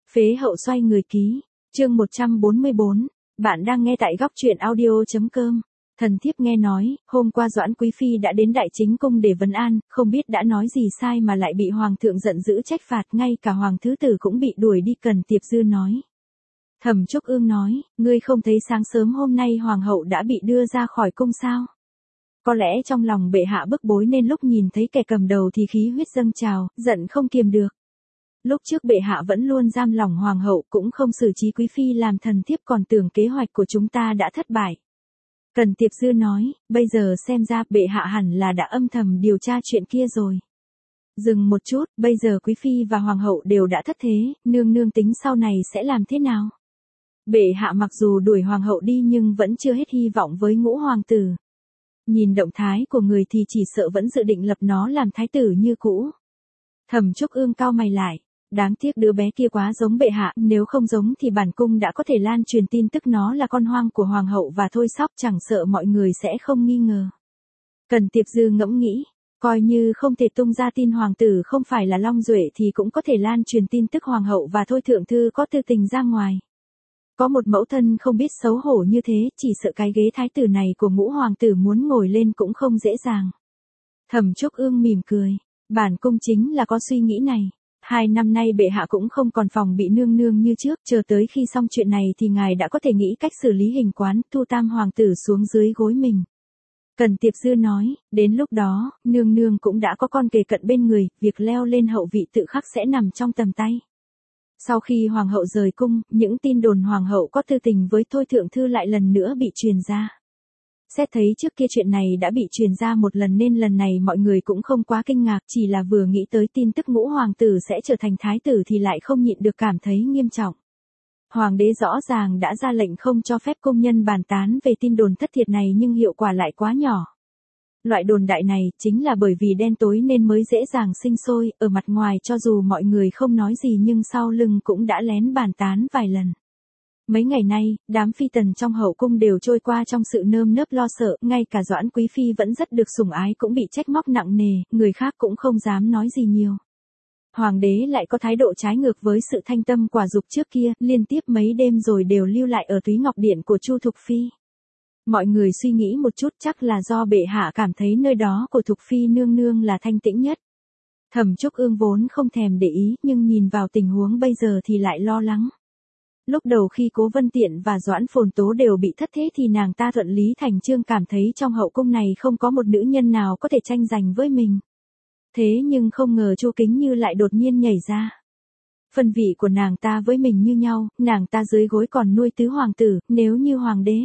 Phế hậu xoay người ký, chương 144, bạn đang nghe tại góc truyện audio.com. Thần thiếp nghe nói, hôm qua Doãn Quý Phi đã đến Đại Chính Cung để vấn an, không biết đã nói gì sai mà lại bị Hoàng thượng giận dữ trách phạt, ngay cả Hoàng thứ tử cũng bị đuổi đi. Cần Tiệp Dư nói. Thẩm Trúc Ương nói, ngươi không thấy sáng sớm hôm nay Hoàng hậu đã bị đưa ra khỏi cung sao? Có lẽ trong lòng bệ hạ bức bối nên lúc nhìn thấy kẻ cầm đầu thì khí huyết dâng trào, giận không kiềm được. Lúc trước bệ hạ vẫn luôn giam lỏng hoàng hậu cũng không xử trí Quý Phi làm thần thiếp còn tưởng kế hoạch của chúng ta đã thất bại. Cần Tiệp Dư nói, bây giờ xem ra bệ hạ hẳn là đã âm thầm điều tra chuyện kia rồi. Dừng một chút, bây giờ Quý Phi và hoàng hậu đều đã thất thế, nương nương tính sau này sẽ làm thế nào? Bệ hạ mặc dù đuổi hoàng hậu đi nhưng vẫn chưa hết hy vọng với ngũ hoàng tử. Nhìn động thái của người thì chỉ sợ vẫn dự định lập nó làm thái tử như cũ. Thẩm Trúc Ương cau mày lại. Đáng tiếc đứa bé kia quá giống bệ hạ, nếu không giống thì bản cung đã có thể lan truyền tin tức nó là con hoang của hoàng hậu và thôi sóc, chẳng sợ mọi người sẽ không nghi ngờ. Cần Tiệp Dư ngẫm nghĩ, coi như không thể tung ra tin hoàng tử không phải là Long Duệ thì cũng có thể lan truyền tin tức hoàng hậu và thôi thượng thư có tư tình ra ngoài. Có một mẫu thân không biết xấu hổ như thế, chỉ sợ cái ghế thái tử này của ngũ hoàng tử muốn ngồi lên cũng không dễ dàng. Thẩm Trúc Ương mỉm cười, bản cung chính là có suy nghĩ này. 2 năm nay bệ hạ cũng không còn phòng bị nương nương như trước, chờ tới khi xong chuyện này thì ngài đã có thể nghĩ cách xử lý hình quán, thu tam hoàng tử xuống dưới gối mình. Cần Tiệp Dư nói, đến lúc đó, nương nương cũng đã có con kề cận bên người, việc leo lên hậu vị tự khắc sẽ nằm trong tầm tay. Sau khi hoàng hậu rời cung, những tin đồn hoàng hậu có tư tình với thôi thượng thư lại lần nữa bị truyền ra. Xét thấy trước kia chuyện này đã bị truyền ra một lần nên lần này mọi người cũng không quá kinh ngạc, chỉ là vừa nghĩ tới tin tức ngũ hoàng tử sẽ trở thành thái tử thì lại không nhịn được cảm thấy nghiêm trọng. Hoàng đế rõ ràng đã ra lệnh không cho phép công nhân bàn tán về tin đồn thất thiệt này nhưng hiệu quả lại quá nhỏ. Loại đồn đại này chính là bởi vì đen tối nên mới dễ dàng sinh sôi, ở mặt ngoài cho dù mọi người không nói gì nhưng sau lưng cũng đã lén bàn tán vài lần. Mấy ngày nay, đám phi tần trong hậu cung đều trôi qua trong sự nơm nớp lo sợ, ngay cả Doãn Quý Phi vẫn rất được sủng ái cũng bị trách móc nặng nề, người khác cũng không dám nói gì nhiều. Hoàng đế lại có thái độ trái ngược với sự thanh tâm quả dục trước kia, liên tiếp mấy đêm rồi đều lưu lại ở Túy Ngọc Điện của Chu Thục Phi. Mọi người suy nghĩ một chút chắc là do bệ hạ cảm thấy nơi đó của Thục Phi nương nương là thanh tĩnh nhất. Thẩm Trúc Ương vốn không thèm để ý nhưng nhìn vào tình huống bây giờ thì lại lo lắng. Lúc đầu khi Cố Vân Tiện và Doãn Phồn Tố đều bị thất thế thì nàng ta thuận lý thành chương cảm thấy trong hậu cung này không có một nữ nhân nào có thể tranh giành với mình. Thế nhưng không ngờ Chu Kính Như lại đột nhiên nhảy ra. Phân vị của nàng ta với mình như nhau, nàng ta dưới gối còn nuôi tứ hoàng tử, nếu như hoàng đế.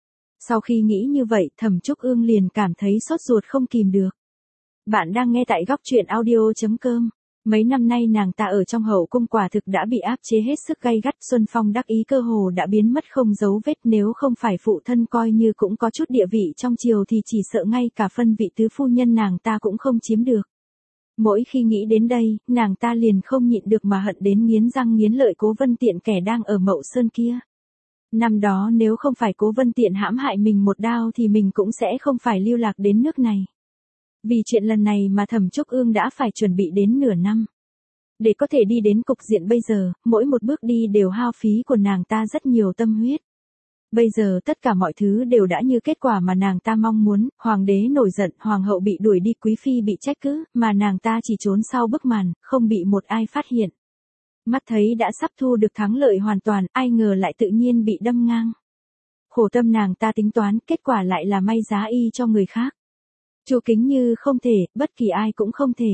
Sau khi nghĩ như vậy, Thẩm Trúc Ương liền cảm thấy sốt ruột không kìm được. Bạn đang nghe tại góc truyện audio.com. Mấy năm nay nàng ta ở trong hậu cung quả thực đã bị áp chế hết sức gay gắt, Xuân Phong đắc ý cơ hồ đã biến mất không dấu vết, nếu không phải phụ thân coi như cũng có chút địa vị trong triều thì chỉ sợ ngay cả phân vị tứ phu nhân nàng ta cũng không chiếm được. Mỗi khi nghĩ đến đây, nàng ta liền không nhịn được mà hận đến nghiến răng nghiến lợi Cố Vân Tiện kẻ đang ở Mậu Sơn kia. Năm đó nếu không phải Cố Vân Tiện hãm hại mình một đao thì mình cũng sẽ không phải lưu lạc đến nước này. Vì chuyện lần này mà Thẩm Trúc Ương đã phải chuẩn bị đến nửa năm. Để có thể đi đến cục diện bây giờ, mỗi một bước đi đều hao phí của nàng ta rất nhiều tâm huyết. Bây giờ tất cả mọi thứ đều đã như kết quả mà nàng ta mong muốn, hoàng đế nổi giận, hoàng hậu bị đuổi đi, Quý Phi bị trách cứ, mà nàng ta chỉ trốn sau bức màn, không bị một ai phát hiện. Mắt thấy đã sắp thu được thắng lợi hoàn toàn, ai ngờ lại tự nhiên bị đâm ngang. Khổ tâm nàng ta tính toán, kết quả lại là may giá y cho người khác. Chu Kính Như không thể, bất kỳ ai cũng không thể.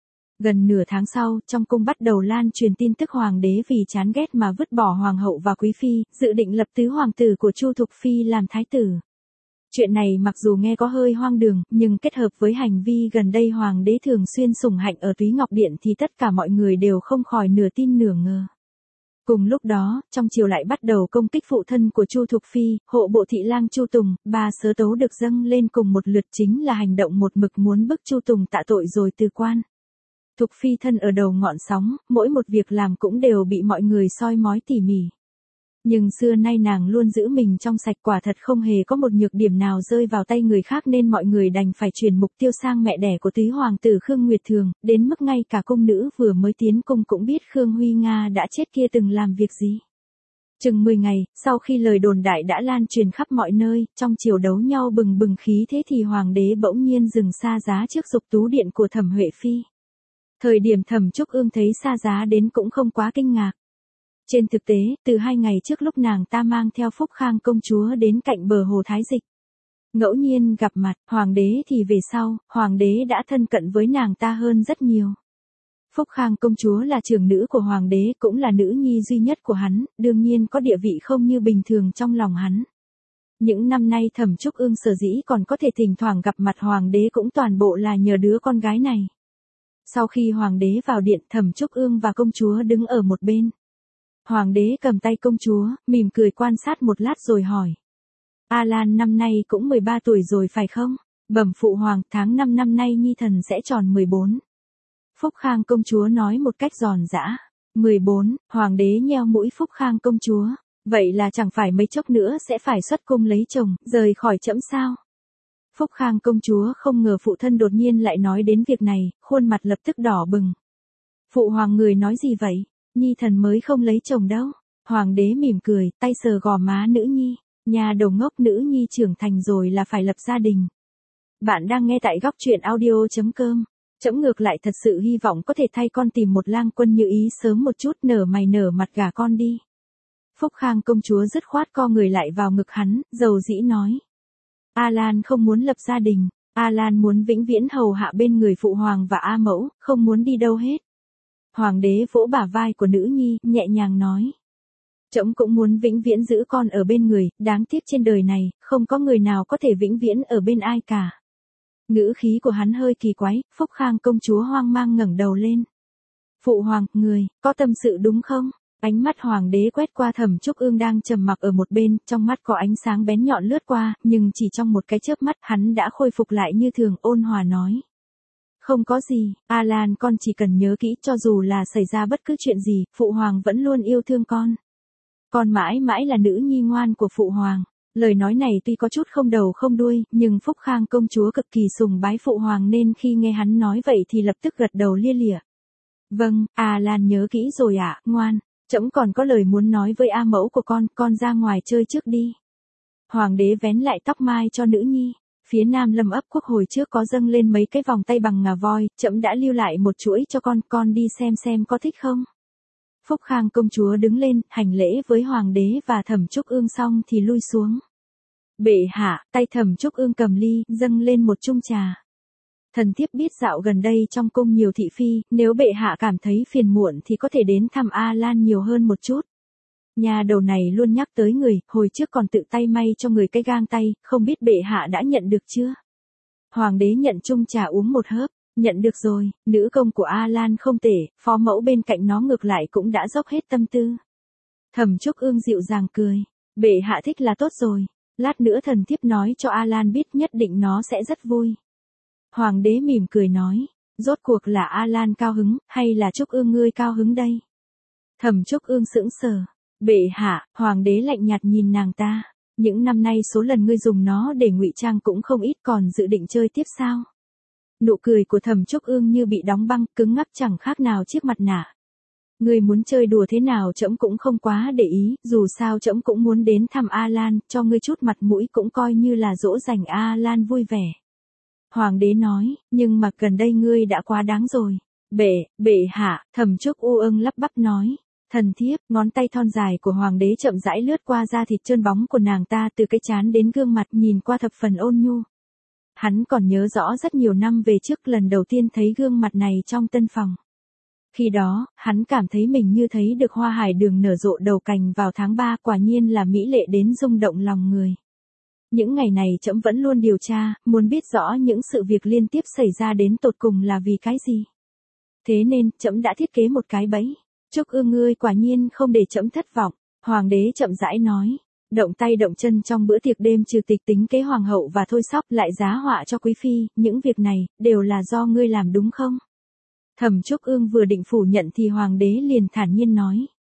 Gần nửa tháng sau, trong cung bắt đầu lan truyền tin tức hoàng đế vì chán ghét mà vứt bỏ hoàng hậu và Quý Phi, dự định lập tứ hoàng tử của Chu Thục Phi làm thái tử. Chuyện này mặc dù nghe có hơi hoang đường, nhưng kết hợp với hành vi gần đây hoàng đế thường xuyên sủng hạnh ở Túy Ngọc Điện thì tất cả mọi người đều không khỏi nửa tin nửa ngờ. Cùng lúc đó, trong triều lại bắt đầu công kích phụ thân của Chu Thục Phi, hộ bộ thị lang Chu Tùng, ba sớ tấu được dâng lên cùng một lượt chính là hành động một mực muốn bức Chu Tùng tạ tội rồi từ quan. Thục Phi thân ở đầu ngọn sóng, mỗi một việc làm cũng đều bị mọi người soi mói tỉ mỉ. Nhưng xưa nay nàng luôn giữ mình trong sạch, quả thật không hề có một nhược điểm nào rơi vào tay người khác, nên mọi người đành phải chuyển mục tiêu sang mẹ đẻ của túy hoàng tử Khương Nguyệt Thường, đến mức ngay cả cung nữ vừa mới tiến cung cũng biết Khương Huy Nga đã chết kia từng làm việc gì. Chừng 10 ngày, sau khi lời đồn đại đã lan truyền khắp mọi nơi, trong chiều đấu nhau bừng bừng khí thế thì hoàng đế bỗng nhiên dừng xa giá trước Dục Tú Điện của Thẩm Huệ Phi. Thời điểm Thẩm Trúc Ương thấy xa giá đến cũng không quá kinh ngạc. Trên thực tế, từ 2 ngày trước lúc nàng ta mang theo Phúc Khang công chúa đến cạnh bờ hồ Thái Dịch, ngẫu nhiên gặp mặt, hoàng đế thì về sau, hoàng đế đã thân cận với nàng ta hơn rất nhiều. Phúc Khang công chúa là trưởng nữ của hoàng đế, cũng là nữ nhi duy nhất của hắn, đương nhiên có địa vị không như bình thường trong lòng hắn. Những năm nay Thẩm Trúc Ương sở dĩ còn có thể thỉnh thoảng gặp mặt hoàng đế cũng toàn bộ là nhờ đứa con gái này. Sau khi hoàng đế vào điện, Thẩm Trúc Ương và công chúa đứng ở một bên. Hoàng đế cầm tay công chúa, mỉm cười quan sát một lát rồi hỏi. A Lan năm nay cũng 13 tuổi rồi phải không? Bẩm phụ hoàng, tháng 5 năm nay nhi thần sẽ tròn 14. Phúc Khang công chúa nói một cách giòn giã. 14, hoàng đế nheo mũi Phúc Khang công chúa. Vậy là chẳng phải mấy chốc nữa sẽ phải xuất cung lấy chồng, rời khỏi trẫm sao? Phúc Khang công chúa không ngờ phụ thân đột nhiên lại nói đến việc này, khuôn mặt lập tức đỏ bừng. Phụ hoàng người nói gì vậy? Nhi thần mới không lấy chồng đâu. Hoàng đế mỉm cười, tay sờ gò má nữ nhi. Nhà đầu ngốc, nữ nhi trưởng thành rồi là phải lập gia đình. Bạn đang nghe tại góc truyện audio.com. Trẫm ngược lại thật sự hy vọng có thể thay con tìm một lang quân như ý sớm một chút, nở mày nở mặt gả con đi. Phúc Khang công chúa dứt khoát co người lại vào ngực hắn, dầu dĩ nói. A Lan không muốn lập gia đình, A Lan muốn vĩnh viễn hầu hạ bên người phụ hoàng và A mẫu, không muốn đi đâu hết. Hoàng đế vỗ bả vai của nữ nhi, nhẹ nhàng nói. Trẫm cũng muốn vĩnh viễn giữ con ở bên người, đáng tiếc trên đời này, không có người nào có thể vĩnh viễn ở bên ai cả. Ngữ khí của hắn hơi kỳ quái, Phúc Khang công chúa hoang mang ngẩng đầu lên. Phụ hoàng, người, có tâm sự đúng không? Ánh mắt hoàng đế quét qua Thẩm Trúc Ương đang trầm mặc ở một bên, trong mắt có ánh sáng bén nhọn lướt qua, nhưng chỉ trong một cái chớp mắt hắn đã khôi phục lại như thường, ôn hòa nói. Không có gì, A Lan con chỉ cần nhớ kỹ, cho dù là xảy ra bất cứ chuyện gì, phụ hoàng vẫn luôn yêu thương con. Con mãi mãi là nữ nhi ngoan của phụ hoàng. Lời nói này tuy có chút không đầu không đuôi, nhưng Phúc Khang công chúa cực kỳ sùng bái phụ hoàng nên khi nghe hắn nói vậy thì lập tức gật đầu lia lịa. Vâng, A Lan nhớ kỹ rồi ạ, ngoan. Trẫm còn có lời muốn nói với A mẫu của con ra ngoài chơi trước đi. Hoàng đế vén lại tóc mai cho nữ nhi. Phía Nam Lâm ấp Quốc hồi trước có dâng lên mấy cái vòng tay bằng ngà voi, trẫm đã lưu lại một chuỗi cho con đi xem có thích không. Phúc Khang công chúa đứng lên, hành lễ với hoàng đế và Thẩm Trúc Ương xong thì lui xuống. Bệ hạ, tay Thẩm Trúc Ương cầm ly, dâng lên một chung trà. Thần thiếp biết dạo gần đây trong cung nhiều thị phi, nếu bệ hạ cảm thấy phiền muộn thì có thể đến thăm A Lan nhiều hơn một chút. Nhà đầu này luôn nhắc tới người, hồi trước còn tự tay may cho người cái gang tay, không biết bệ hạ đã nhận được chưa? Hoàng đế nhận chung trà uống một hớp, nhận được rồi, nữ công của A Lan không tệ, phó mẫu bên cạnh nó ngược lại cũng đã dốc hết tâm tư. Thẩm Trúc Ương dịu dàng cười, bệ hạ thích là tốt rồi, lát nữa thần thiếp nói cho A Lan biết, nhất định nó sẽ rất vui. Hoàng đế mỉm cười nói, rốt cuộc là A Lan cao hứng, hay là Trúc Ương ngươi cao hứng đây? Thẩm Trúc Ương sững sờ, bệ hạ, hoàng đế lạnh nhạt nhìn nàng ta, những năm nay số lần ngươi dùng nó để ngụy trang cũng không ít, còn dự định chơi tiếp sao? Nụ cười của Thẩm Trúc Ương như bị đóng băng, cứng ngắc chẳng khác nào chiếc mặt nạ. Ngươi muốn chơi đùa thế nào trẫm cũng không quá để ý, dù sao trẫm cũng muốn đến thăm A Lan, cho ngươi chút mặt mũi cũng coi như là dỗ dành A Lan vui vẻ. Hoàng đế nói, nhưng mà gần đây ngươi đã quá đáng rồi. Bệ hạ, Thẩm Trúc Ương lắp bắp nói. Thần thiếp, ngón tay thon dài của hoàng đế chậm rãi lướt qua da thịt trơn bóng của nàng ta, từ cái trán đến gương mặt, nhìn qua thập phần ôn nhu. Hắn còn nhớ rõ rất nhiều năm về trước lần đầu tiên thấy gương mặt này trong tân phòng. Khi đó, hắn cảm thấy mình như thấy được hoa hải đường nở rộ đầu cành vào tháng 3, quả nhiên là mỹ lệ đến rung động lòng người. Những ngày này trẫm vẫn luôn điều tra, muốn biết rõ những sự việc liên tiếp xảy ra đến tột cùng là vì cái gì. Thế nên, trẫm đã thiết kế một cái bẫy. Trúc Ương ngươi quả nhiên không để trẫm thất vọng. Hoàng đế chậm rãi nói. Động tay động chân trong bữa tiệc đêm trừ tịch tính kế hoàng hậu và thôi sóc lại giá họa cho quý phi, những việc này, đều là do ngươi làm đúng không? Thẩm Trúc Ương vừa định phủ nhận thì hoàng đế liền thản nhiên nói.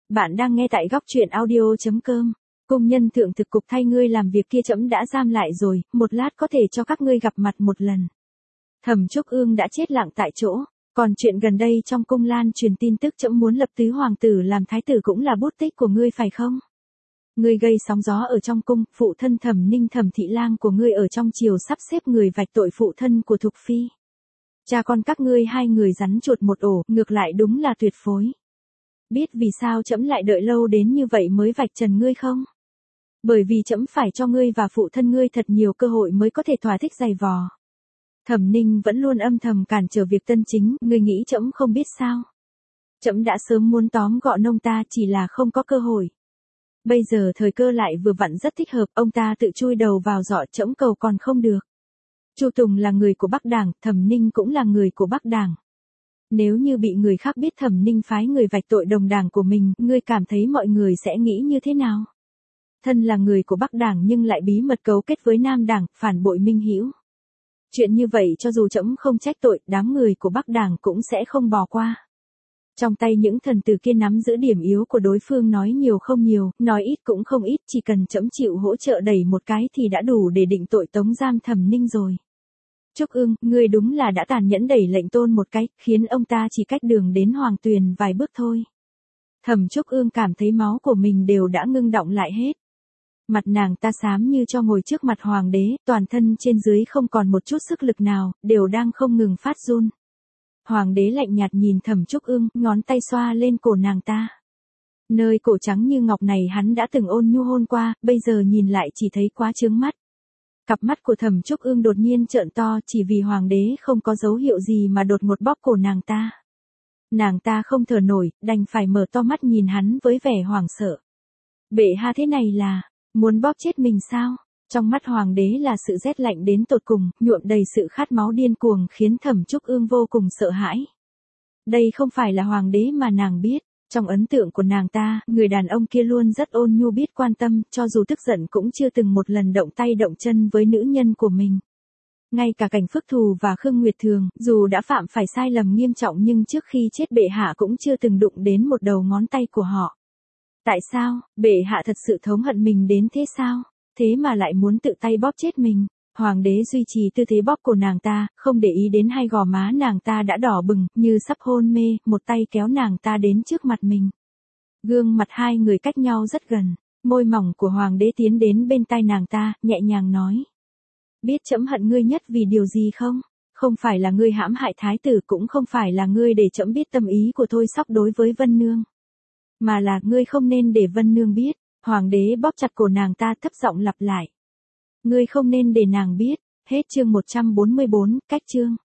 Bạn đang nghe tại góc truyện audio.com. Cung nhân thượng thực cục thay ngươi làm việc kia trẫm đã giam lại rồi, một lát có thể cho các ngươi gặp mặt một lần. Thẩm Trúc Ương đã chết lặng tại chỗ, còn chuyện gần đây trong cung lan truyền tin tức trẫm muốn lập tứ hoàng tử làm thái tử cũng là bút tích của ngươi phải không? Ngươi gây sóng gió ở trong cung, phụ thân Thẩm Ninh Thẩm thị lang của ngươi ở trong triều sắp xếp người vạch tội phụ thân của Thục Phi. Cha con các ngươi hai người rắn chuột một ổ, ngược lại đúng là tuyệt phối. Biết vì sao trẫm lại đợi lâu đến như vậy mới vạch trần ngươi không? Bởi vì trẫm phải cho ngươi và phụ thân ngươi thật nhiều cơ hội mới có thể thỏa thích giày vò. Thẩm Ninh vẫn luôn âm thầm cản trở việc Tân Chính, ngươi nghĩ trẫm không biết sao? Trẫm đã sớm muốn tóm gọn ông ta chỉ là không có cơ hội. Bây giờ thời cơ lại vừa vặn rất thích hợp, ông ta tự chui đầu vào giỏ trẫm cầu còn không được. Chu Tùng là người của Bắc Đảng, Thẩm Ninh cũng là người của Bắc Đảng. Nếu như bị người khác biết Thẩm Ninh phái người vạch tội đồng đảng của mình, ngươi cảm thấy mọi người sẽ nghĩ như thế nào? Thân là người của Bắc Đảng nhưng lại bí mật cấu kết với Nam Đảng, phản bội Minh Hữu. Chuyện như vậy cho dù trẫm không trách tội, đám người của Bắc Đảng cũng sẽ không bỏ qua. Trong tay những thần tử kia nắm giữ điểm yếu của đối phương, nói nhiều không nhiều, nói ít cũng không ít, chỉ cần trẫm chịu hỗ trợ đẩy một cái thì đã đủ để định tội tống giam Thẩm Ninh rồi. Trúc Ương, ngươi đúng là đã tàn nhẫn đẩy lệnh Tôn một cái, khiến ông ta chỉ cách đường đến Hoàng Tuyền vài bước thôi. Thẩm Trúc Ương cảm thấy máu của mình đều đã ngưng đọng lại hết. Mặt nàng ta xám như cho ngồi trước mặt hoàng đế, toàn thân trên dưới không còn một chút sức lực nào, đều đang không ngừng phát run. Hoàng đế lạnh nhạt nhìn Thẩm Trúc Ương, ngón tay xoa lên cổ nàng ta. Nơi cổ trắng như ngọc này hắn đã từng ôn nhu hôn qua, bây giờ nhìn lại chỉ thấy quá chướng mắt. Cặp mắt của Thẩm Trúc Ương đột nhiên trợn to chỉ vì hoàng đế không có dấu hiệu gì mà đột ngột bóp cổ nàng ta. Nàng ta không thở nổi, đành phải mở to mắt nhìn hắn với vẻ hoảng sợ. Bệ hạ thế này là, muốn bóp chết mình sao? Trong mắt hoàng đế là sự rét lạnh đến tột cùng, nhuộm đầy sự khát máu điên cuồng khiến Thẩm Trúc Ương vô cùng sợ hãi. Đây không phải là hoàng đế mà nàng biết. Trong ấn tượng của nàng ta, người đàn ông kia luôn rất ôn nhu biết quan tâm, cho dù tức giận cũng chưa từng một lần động tay động chân với nữ nhân của mình. Ngay cả Cảnh Phước Thù và Khương Nguyệt Thường, dù đã phạm phải sai lầm nghiêm trọng nhưng trước khi chết bệ hạ cũng chưa từng đụng đến một đầu ngón tay của họ. Tại sao, bệ hạ thật sự thống hận mình đến thế sao? Thế mà lại muốn tự tay bóp chết mình. Hoàng đế duy trì tư thế bóp cổ nàng ta, không để ý đến hai gò má nàng ta đã đỏ bừng, như sắp hôn mê, một tay kéo nàng ta đến trước mặt mình. Gương mặt hai người cách nhau rất gần, môi mỏng của hoàng đế tiến đến bên tai nàng ta, nhẹ nhàng nói. Biết trẫm hận ngươi nhất vì điều gì không? Không phải là ngươi hãm hại thái tử, cũng không phải là ngươi để trẫm biết tâm ý của Thôi Sóc đối với Vân Nương. Mà là ngươi không nên để Vân Nương biết. Hoàng đế bóp chặt cổ nàng ta thấp giọng lặp lại. Ngươi không nên để nàng biết. Hết chương 144, cách chương.